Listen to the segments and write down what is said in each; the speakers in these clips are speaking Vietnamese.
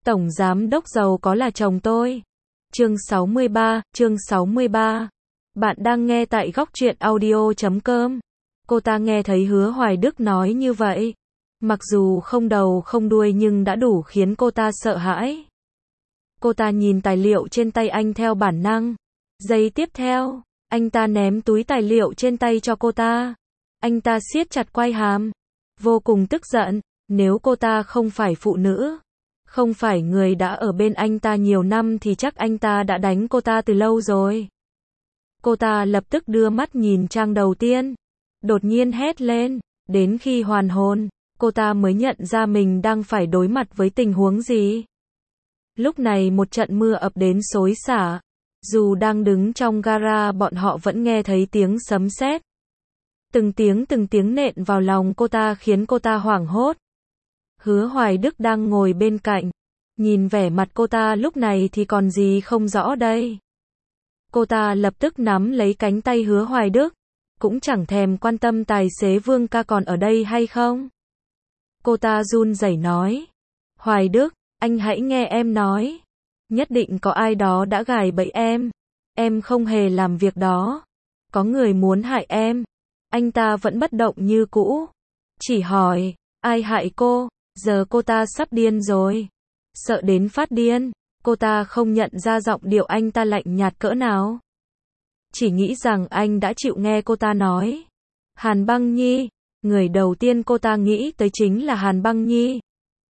Tổng giám đốc giàu có là chồng tôi. Chương 63. Bạn đang nghe tại góc truyện audio.com. Cô ta nghe thấy Hứa Hoài Đức nói như vậy. Mặc dù không đầu không đuôi nhưng đã đủ khiến cô ta sợ hãi. Cô ta nhìn tài liệu trên tay anh theo bản năng. Giây tiếp theo, anh ta ném túi tài liệu trên tay cho cô ta. Anh ta siết chặt quai hàm, vô cùng tức giận. Nếu cô ta không phải phụ nữ, không phải người đã ở bên anh ta nhiều năm thì chắc anh ta đã đánh cô ta từ lâu rồi. Cô ta lập tức đưa mắt nhìn trang đầu tiên, đột nhiên hét lên. Đến khi hoàn hồn, cô ta mới nhận ra mình đang phải đối mặt với tình huống gì. Lúc này một trận mưa ập đến xối xả. Dù đang đứng trong gara bọn họ vẫn nghe thấy tiếng sấm sét. Từng tiếng nện vào lòng cô ta khiến cô ta hoảng hốt. Hứa Hoài Đức đang ngồi bên cạnh. Nhìn vẻ mặt cô ta lúc này thì còn gì không rõ đây. Cô ta lập tức nắm lấy cánh tay Hứa Hoài Đức. Cũng chẳng thèm quan tâm tài xế Vương ca còn ở đây hay không. Cô ta run rẩy nói. Hoài Đức, anh hãy nghe em nói. Nhất định có ai đó đã gài bẫy em. Em không hề làm việc đó. Có người muốn hại em. Anh ta vẫn bất động như cũ. Chỉ hỏi, ai hại cô? Giờ cô ta sắp điên rồi. Sợ đến phát điên. Cô ta không nhận ra giọng điệu anh ta lạnh nhạt cỡ nào. Chỉ nghĩ rằng anh đã chịu nghe cô ta nói. Hàn Băng Nhi. Người đầu tiên cô ta nghĩ tới chính là Hàn Băng Nhi.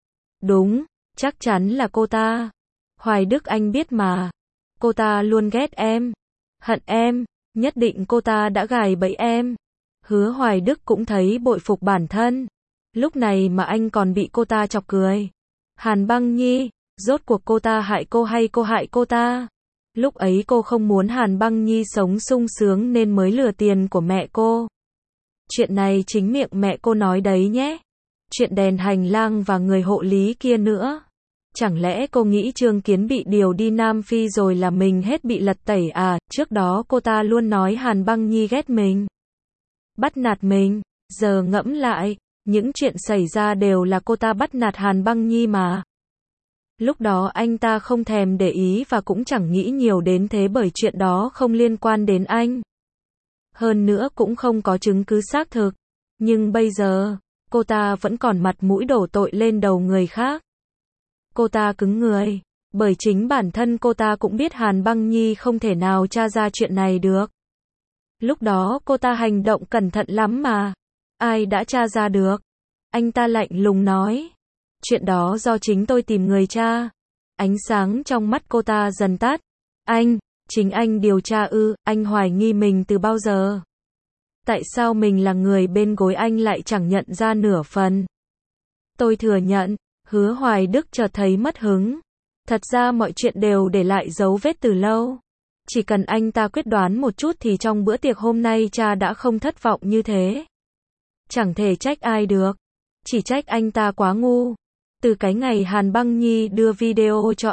Đúng, chắc chắn là cô ta. Hoài Đức anh biết mà. Cô ta luôn ghét em. Hận em. Nhất định cô ta đã gài bẫy em. Hứa Hoài Đức cũng thấy bội phục bản thân. Lúc này mà anh còn bị cô ta chọc cười. Hàn Băng Nhi, rốt cuộc cô ta hại cô hay cô hại cô ta? Lúc ấy cô không muốn Hàn Băng Nhi sống sung sướng nên mới lừa tiền của mẹ cô. Chuyện này chính miệng mẹ cô nói đấy nhé. Chuyện đèn hành lang và người hộ lý kia nữa. Chẳng lẽ cô nghĩ Trương Kiến bị điều đi Nam Phi rồi là mình hết bị lật tẩy à? Trước đó cô ta luôn nói Hàn Băng Nhi ghét mình, bắt nạt mình. Giờ ngẫm lại, những chuyện xảy ra đều là cô ta bắt nạt Hàn Băng Nhi mà. Lúc đó anh ta không thèm để ý và cũng chẳng nghĩ nhiều đến thế bởi chuyện đó không liên quan đến anh. Hơn nữa cũng không có chứng cứ xác thực. Nhưng bây giờ, cô ta vẫn còn mặt mũi đổ tội lên đầu người khác. Cô ta cứng người, bởi chính bản thân cô ta cũng biết Hàn Băng Nhi không thể nào tra ra chuyện này được. Lúc đó cô ta hành động cẩn thận lắm mà. Ai đã tra ra được? Anh ta lạnh lùng nói. Chuyện đó do chính tôi tìm người tra. Ánh sáng trong mắt cô ta dần tắt. Chính anh điều tra ư? Anh hoài nghi mình từ bao giờ? Tại sao mình là người bên gối anh lại chẳng nhận ra nửa phần? Tôi thừa nhận. Hứa Hoài Đức chợt thấy mất hứng. Thật ra mọi chuyện đều để lại dấu vết từ lâu. Chỉ cần anh ta quyết đoán một chút thì trong bữa tiệc hôm nay cha đã không thất vọng như thế. Chẳng thể trách ai được. Chỉ trách anh ta quá ngu. Từ cái ngày Hàn Băng Nhi đưa video cho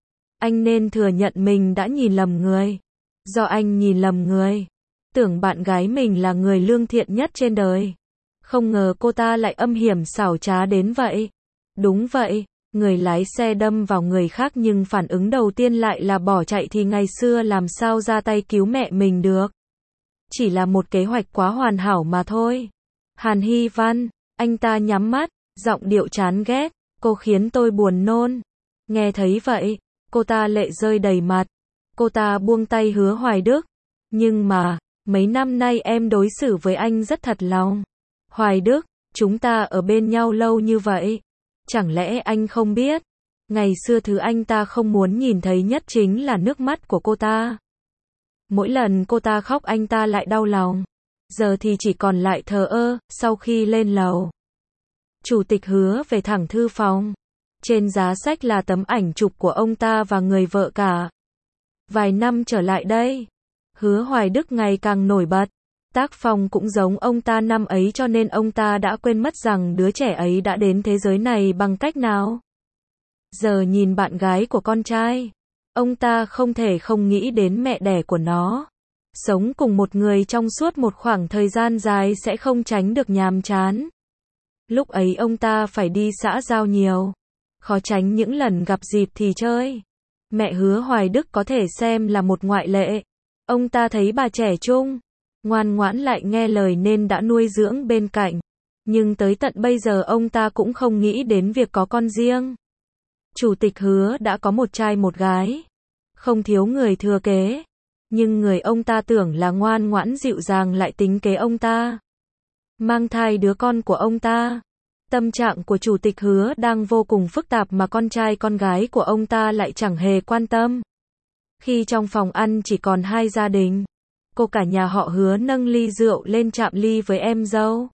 anh nên thừa nhận mình đã nhìn lầm người. Do anh nhìn lầm người. Tưởng bạn gái mình là người lương thiện nhất trên đời. Không ngờ cô ta lại âm hiểm xảo trá đến vậy. Đúng vậy, người lái xe đâm vào người khác nhưng phản ứng đầu tiên lại là bỏ chạy thì ngày xưa làm sao ra tay cứu mẹ mình được. Chỉ là một kế hoạch quá hoàn hảo mà thôi. Hàn Hy Văn, anh ta nhắm mắt, giọng điệu chán ghét, cô khiến tôi buồn nôn. Nghe thấy vậy, cô ta lệ rơi đầy mặt. Cô ta buông tay Hứa Hoài Đức. Nhưng mà, mấy năm nay em đối xử với anh rất thật lòng. Hoài Đức, chúng ta ở bên nhau lâu như vậy. Chẳng lẽ anh không biết? Ngày xưa thứ anh ta không muốn nhìn thấy nhất chính là nước mắt của cô ta. Mỗi lần cô ta khóc anh ta lại đau lòng. Giờ thì chỉ còn lại thờ ơ. Sau khi lên lầu, chủ tịch Hứa về thẳng thư phòng. Trên giá sách là tấm ảnh chụp của ông ta và người vợ cả. Vài năm trở lại đây, Hứa Hoài Đức ngày càng nổi bật. Tác phong cũng giống ông ta năm ấy cho nên ông ta đã quên mất rằng đứa trẻ ấy đã đến thế giới này bằng cách nào. Giờ nhìn bạn gái của con trai, ông ta không thể không nghĩ đến mẹ đẻ của nó. Sống cùng một người trong suốt một khoảng thời gian dài sẽ không tránh được nhàm chán. Lúc ấy ông ta phải đi xã giao nhiều. khó tránh những lần gặp dịp thì chơi. Mẹ Hứa Hoài Đức có thể xem là một ngoại lệ. Ông ta thấy bà trẻ trung, ngoan ngoãn lại nghe lời nên đã nuôi dưỡng bên cạnh. Nhưng tới tận bây giờ ông ta cũng không nghĩ đến việc có con riêng. Chủ tịch Hứa đã có một trai một gái, không thiếu người thừa kế. Nhưng người ông ta tưởng là ngoan ngoãn dịu dàng lại tính kế ông ta, mang thai đứa con của ông ta. Tâm trạng của Chủ tịch Hứa đang vô cùng phức tạp mà con trai con gái của ông ta lại chẳng hề quan tâm. Khi trong phòng ăn chỉ còn hai gia đình, cô cả nhà họ Hứa nâng ly rượu lên chạm ly với em dâu.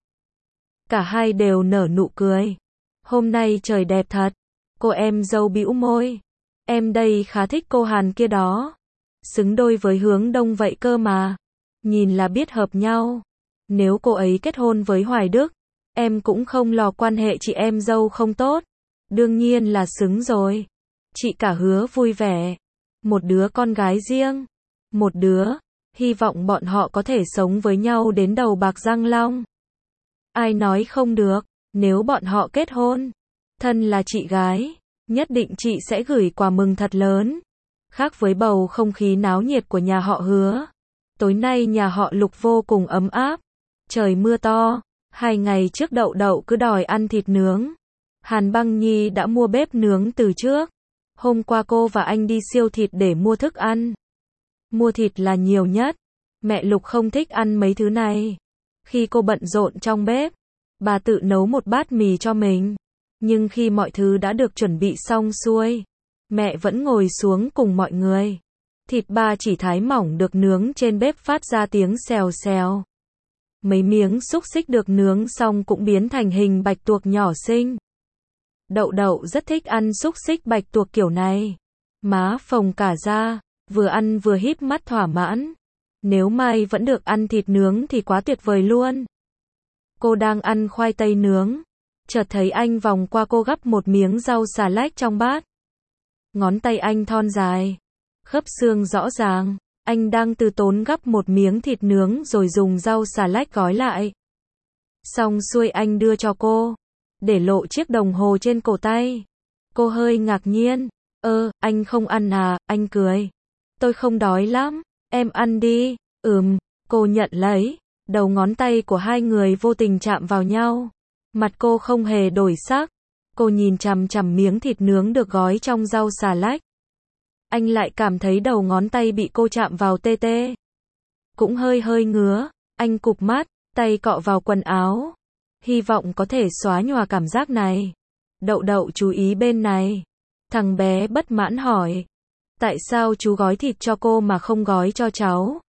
Cả hai đều nở nụ cười. Hôm nay trời đẹp thật. Cô em dâu bĩu môi. Em đây khá thích cô Hàn kia đó. Xứng đôi với Hướng Đông vậy cơ mà. Nhìn là biết hợp nhau. Nếu cô ấy kết hôn với Hoài Đức, em cũng không lo quan hệ chị em dâu không tốt. Đương nhiên là xứng rồi. Chị cả Hứa vui vẻ. Một đứa con gái riêng. Một đứa. Hy vọng bọn họ có thể sống với nhau đến đầu bạc răng long. Ai nói không được. Nếu bọn họ kết hôn, thân là chị gái, nhất định chị sẽ gửi quà mừng thật lớn. Khác với bầu không khí náo nhiệt của nhà họ Hứa, tối nay nhà họ Lục vô cùng ấm áp. Trời mưa to, 2 ngày trước Đậu Đậu cứ đòi ăn thịt nướng. Hàn Băng Nhi đã mua bếp nướng từ trước. Hôm qua cô và anh đi siêu thịt để mua thức ăn. Mua thịt là nhiều nhất. Mẹ Lục không thích ăn mấy thứ này. Khi cô bận rộn trong bếp, bà tự nấu một bát mì cho mình. Nhưng khi mọi thứ đã được chuẩn bị xong xuôi, mẹ vẫn ngồi xuống cùng mọi người. Thịt ba chỉ thái mỏng được nướng trên bếp phát ra tiếng xèo xèo. Mấy miếng xúc xích được nướng xong cũng biến thành hình bạch tuộc nhỏ xinh. Đậu Đậu rất thích ăn xúc xích bạch tuộc kiểu này. Má phồng cả ra, vừa ăn vừa híp mắt thỏa mãn. Nếu mai vẫn được ăn thịt nướng thì quá tuyệt vời luôn. Cô đang ăn khoai tây nướng, chợt thấy anh vòng qua cô gắp một miếng rau xà lách trong bát. Ngón tay anh thon dài, khớp xương rõ ràng. Anh đang từ tốn gắp một miếng thịt nướng rồi dùng rau xà lách gói lại. Xong xuôi anh đưa cho cô, để lộ chiếc đồng hồ trên cổ tay. Cô hơi ngạc nhiên. Anh không ăn à? Anh cười. Tôi không đói lắm, em ăn đi. Cô nhận lấy. Đầu ngón tay của hai người vô tình chạm vào nhau. Mặt cô không hề đổi sắc. Cô nhìn chằm chằm miếng thịt nướng được gói trong rau xà lách. Anh lại cảm thấy đầu ngón tay bị cô chạm vào tê tê. Cũng hơi ngứa. Anh cụp mắt, tay cọ vào quần áo. Hy vọng có thể xóa nhòa cảm giác này. Đậu Đậu chú ý bên này. Thằng bé bất mãn hỏi. Tại sao chú gói thịt cho cô mà không gói cho cháu?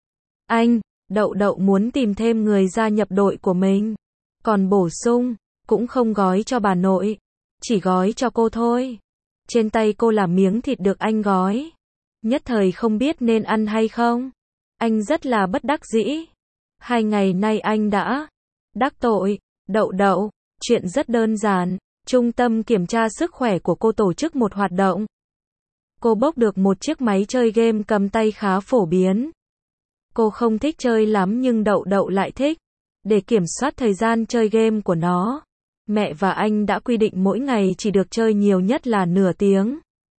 Anh, Đậu Đậu muốn tìm thêm người gia nhập đội của mình. Còn bổ sung, cũng không gói cho bà nội. Chỉ gói cho cô thôi. Trên tay cô là miếng thịt được anh gói. Nhất thời không biết nên ăn hay không. Anh rất là bất đắc dĩ. 2 ngày nay anh đã đắc tội. Đậu Đậu, chuyện rất đơn giản. Trung tâm kiểm tra sức khỏe của cô tổ chức một hoạt động. Cô bốc được một chiếc máy chơi game cầm tay khá phổ biến. Cô không thích chơi lắm nhưng Đậu Đậu lại thích. Để kiểm soát thời gian chơi game của nó, mẹ và anh đã quy định mỗi ngày chỉ được chơi nhiều nhất là nửa tiếng.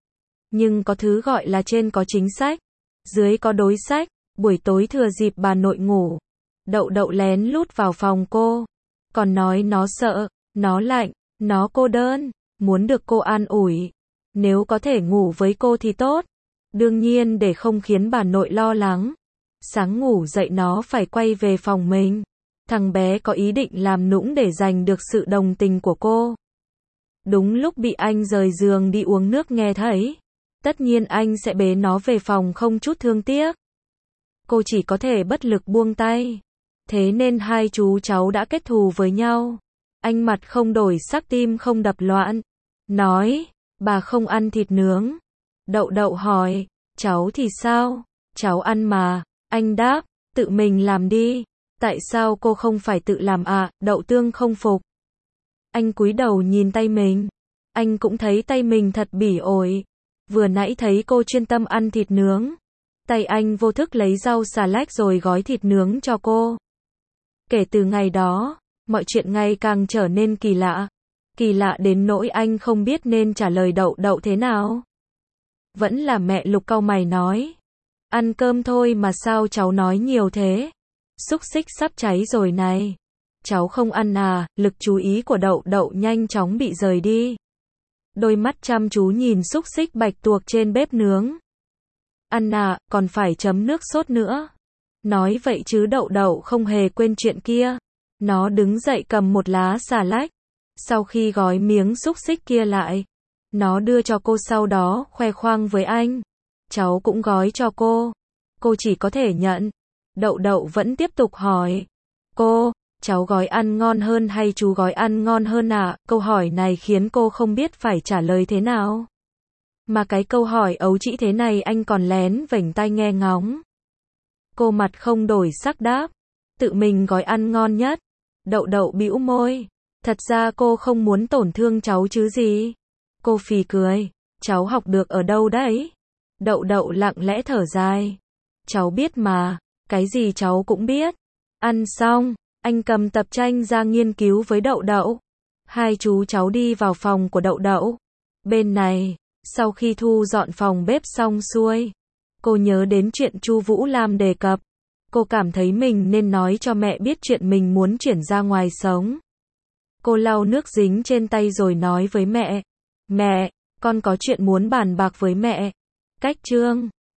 Nhưng có thứ gọi là trên có chính sách, dưới có đối sách. Buổi tối thừa dịp bà nội ngủ, Đậu Đậu lén lút vào phòng cô. Còn nói nó sợ, nó lạnh, nó cô đơn, muốn được cô an ủi. Nếu có thể ngủ với cô thì tốt. Đương nhiên để không khiến bà nội lo lắng. Sáng ngủ dậy nó phải quay về phòng mình. Thằng bé có ý định làm nũng để giành được sự đồng tình của cô. Đúng lúc bị anh rời giường đi uống nước nghe thấy. Tất nhiên anh sẽ bế nó về phòng không chút thương tiếc. Cô chỉ có thể bất lực buông tay. Thế nên hai chú cháu đã kết thù với nhau. Anh mặt không đổi sắc tim không đập loạn. Nói, bà không ăn thịt nướng. Đậu Đậu hỏi, cháu thì sao? Cháu ăn mà. Anh đáp, tự mình làm đi. Tại sao cô không phải tự làm à? Đậu Tương không phục. Anh cúi đầu nhìn tay mình. Anh cũng thấy tay mình thật bỉ ổi. Vừa nãy thấy cô chuyên tâm ăn thịt nướng. Tay anh vô thức lấy rau xà lách rồi gói thịt nướng cho cô. Kể từ ngày đó, mọi chuyện ngày càng trở nên kỳ lạ. Kỳ lạ đến nỗi anh không biết nên trả lời Đậu Đậu thế nào. Vẫn là mẹ Lục cau mày nói. Ăn cơm thôi mà sao cháu nói nhiều thế? Xúc xích sắp cháy rồi này. Cháu không ăn à? Lực chú ý của Đậu Đậu nhanh chóng bị rời đi. Đôi mắt chăm chú nhìn xúc xích bạch tuộc trên bếp nướng. Ăn à, còn phải chấm nước sốt nữa. Nói vậy chứ Đậu Đậu không hề quên chuyện kia. Nó đứng dậy cầm một lá xà lách. Sau khi gói miếng xúc xích kia lại, nó đưa cho cô, sau đó khoe khoang với anh. Cháu cũng gói cho cô. Cô chỉ có thể nhận. Đậu Đậu vẫn tiếp tục hỏi. Cô, cháu gói ăn ngon hơn hay chú gói ăn ngon hơn ạ? Câu hỏi này khiến cô không biết phải trả lời thế nào. Mà cái câu hỏi ấu trĩ thế này anh còn lén vểnh tai nghe ngóng. Cô mặt không đổi sắc đáp. Tự mình gói ăn ngon nhất. Đậu Đậu bĩu môi. Thật ra cô không muốn tổn thương cháu chứ gì. Cô phì cười. Cháu học được ở đâu đấy? Đậu Đậu lặng lẽ thở dài. Cháu biết mà. Cái gì cháu cũng biết. Ăn xong, anh cầm tập tranh ra nghiên cứu với Đậu Đậu. Hai chú cháu đi vào phòng của Đậu Đậu. Bên này, sau khi thu dọn phòng bếp xong xuôi, cô nhớ đến chuyện Chu Vũ Lam đề cập. Cô cảm thấy mình nên nói cho mẹ biết chuyện mình muốn chuyển ra ngoài sống. Cô lau nước dính trên tay rồi nói với mẹ. Mẹ, con có chuyện muốn bàn bạc với mẹ. Cách chương